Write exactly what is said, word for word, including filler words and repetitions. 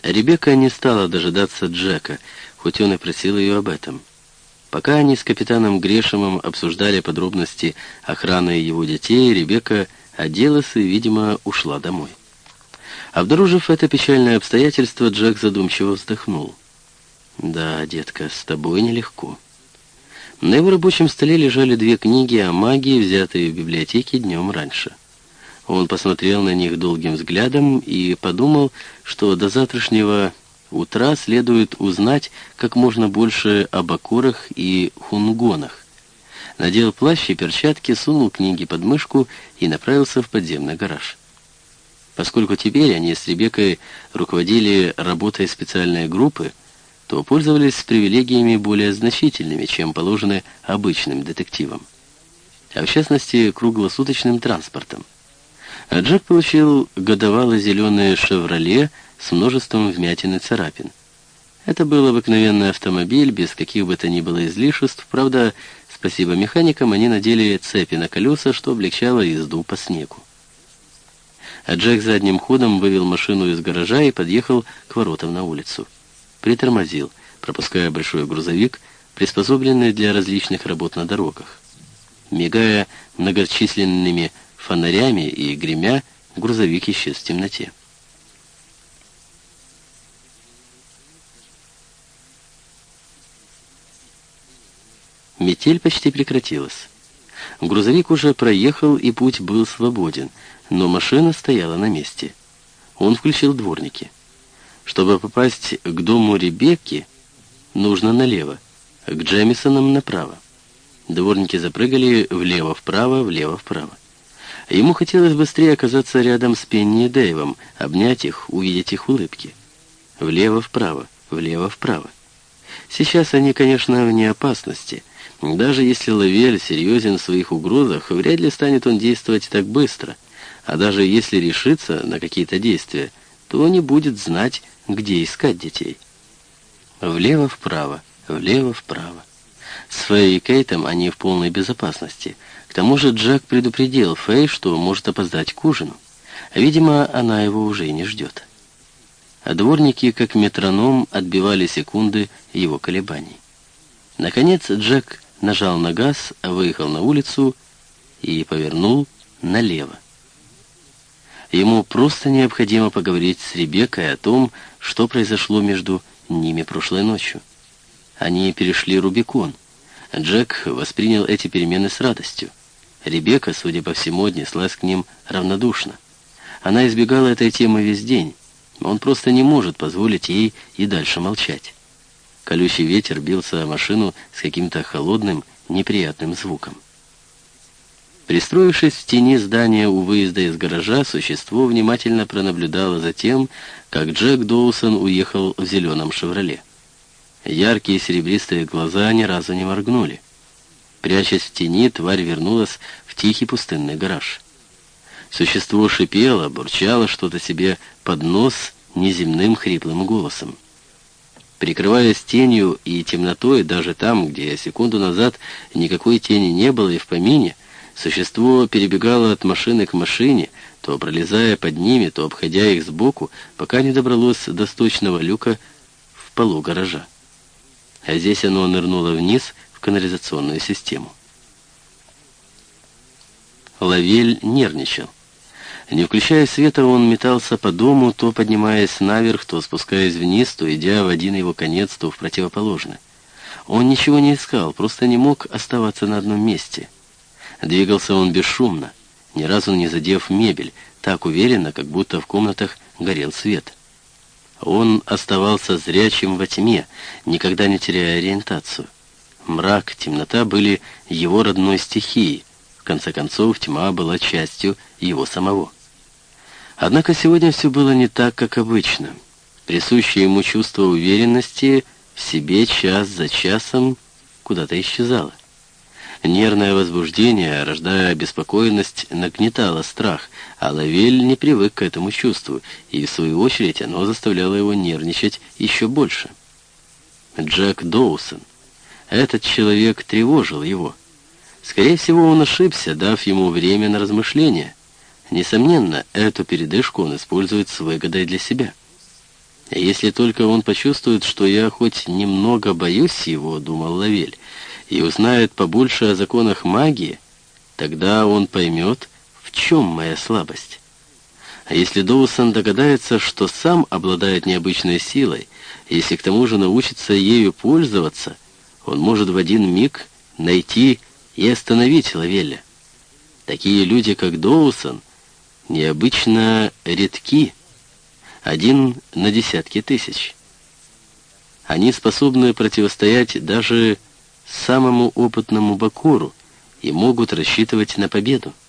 Ребекка не стала дожидаться Джека, хоть он и просил ее об этом. Пока они с капитаном Грешемом обсуждали подробности охраны его детей, Ребекка оделась и, видимо, ушла домой. Обнаружив это печальное обстоятельство, Джек задумчиво вздохнул. «Да, детка, с тобой нелегко». На его рабочем столе лежали две книги о магии, взятые в библиотеке днем раньше. Он посмотрел на них долгим взглядом и подумал, что до завтрашнего утра следует узнать как можно больше об акурах и хунгонах. Надел плащ и перчатки, сунул книги под мышку и направился в подземный гараж. Поскольку теперь они с Ребеккой руководили работой специальной группы, то пользовались привилегиями более значительными, чем положено обычным детективам, а в частности круглосуточным транспортом. А Джек получил годовало-зеленое «Шевроле» с множеством вмятин и царапин. Это был обыкновенный автомобиль, без каких бы то ни было излишеств. Правда, спасибо механикам, они надели цепи на колеса, что облегчало езду по снегу. А Джек задним ходом вывел машину из гаража и подъехал к воротам на улицу. Притормозил, пропуская большой грузовик, приспособленный для различных работ на дорогах. Мигая многочисленными фонарями и гремя, грузовик исчез в темноте. Метель почти прекратилась. Грузовик уже проехал, и путь был свободен, но машина стояла на месте. Он включил дворники. Чтобы попасть к дому Ребекки, нужно налево, а к Джемисонам направо. Дворники запрыгали влево-вправо, влево-вправо. Ему хотелось быстрее оказаться рядом с Пенни и Дэйвом, обнять их, увидеть их улыбки. Влево-вправо, влево-вправо. Сейчас они, конечно, вне опасности. Даже если Лавель серьезен в своих угрозах, вряд ли станет он действовать так быстро. А даже если решится на какие-то действия, то не будет знать, где искать детей. Влево-вправо, влево-вправо. С Фэй и Кейтом они в полной безопасности. К тому же Джек предупредил Фэй, что может опоздать к ужину. Видимо, она его уже и не ждет. А дворники, как метроном, отбивали секунды его колебаний. Наконец Джек нажал на газ, выехал на улицу и повернул налево. Ему просто необходимо поговорить с Ребеккой о том, что произошло между ними прошлой ночью. Они перешли Рубикон. Джек воспринял эти перемены с радостью. Ребекка, судя по всему, отнеслась к ним равнодушно. Она избегала этой темы весь день. Он просто не может позволить ей и дальше молчать. Колючий ветер бился о машину с каким-то холодным, неприятным звуком. Пристроившись в тени здания у выезда из гаража, существо внимательно пронаблюдало за тем, как Джек Доусон уехал в зеленом «Шевроле». Яркие серебристые глаза ни разу не моргнули. Прячась в тени, тварь вернулась в тихий пустынный гараж. Существо шипело, бурчало что-то себе под нос неземным хриплым голосом. Прикрываясь тенью и темнотой даже там, где секунду назад никакой тени не было и в помине, существо перебегало от машины к машине, то пролезая под ними, то обходя их сбоку, пока не добралось до сточного люка в полу гаража. А здесь оно нырнуло вниз в канализационную систему. Лавель нервничал. Не включая света, он метался по дому, то поднимаясь наверх, то спускаясь вниз, то идя в один его конец, то в противоположный. Он ничего не искал, просто не мог оставаться на одном месте. Двигался он бесшумно, ни разу не задев мебель, так уверенно, как будто в комнатах горел свет. Он оставался зрячим во тьме, никогда не теряя ориентацию. Мрак, темнота были его родной стихией. В конце концов, тьма была частью его самого. Однако сегодня все было не так, как обычно. Присущее ему чувство уверенности в себе час за часом куда-то исчезало. Нервное возбуждение, рождая обеспокоенность, нагнетало страх, а Лавель не привык к этому чувству, и в свою очередь оно заставляло его нервничать еще больше. Джек Доусон. Этот человек тревожил его. Скорее всего, он ошибся, дав ему время на размышления. Несомненно, эту передышку он использует с выгодой для себя. А если только он почувствует, что я хоть немного боюсь его, думал Лавель, и узнает побольше о законах магии, тогда он поймет, в чем моя слабость. А если Доусон догадается, что сам обладает необычной силой, если к тому же научится ею пользоваться, он может в один миг найти и остановить Лавеля. Такие люди, как Доусон, необычно редки, один на десятки тысяч. Они способны противостоять даже самому опытному Бакуру и могут рассчитывать на победу.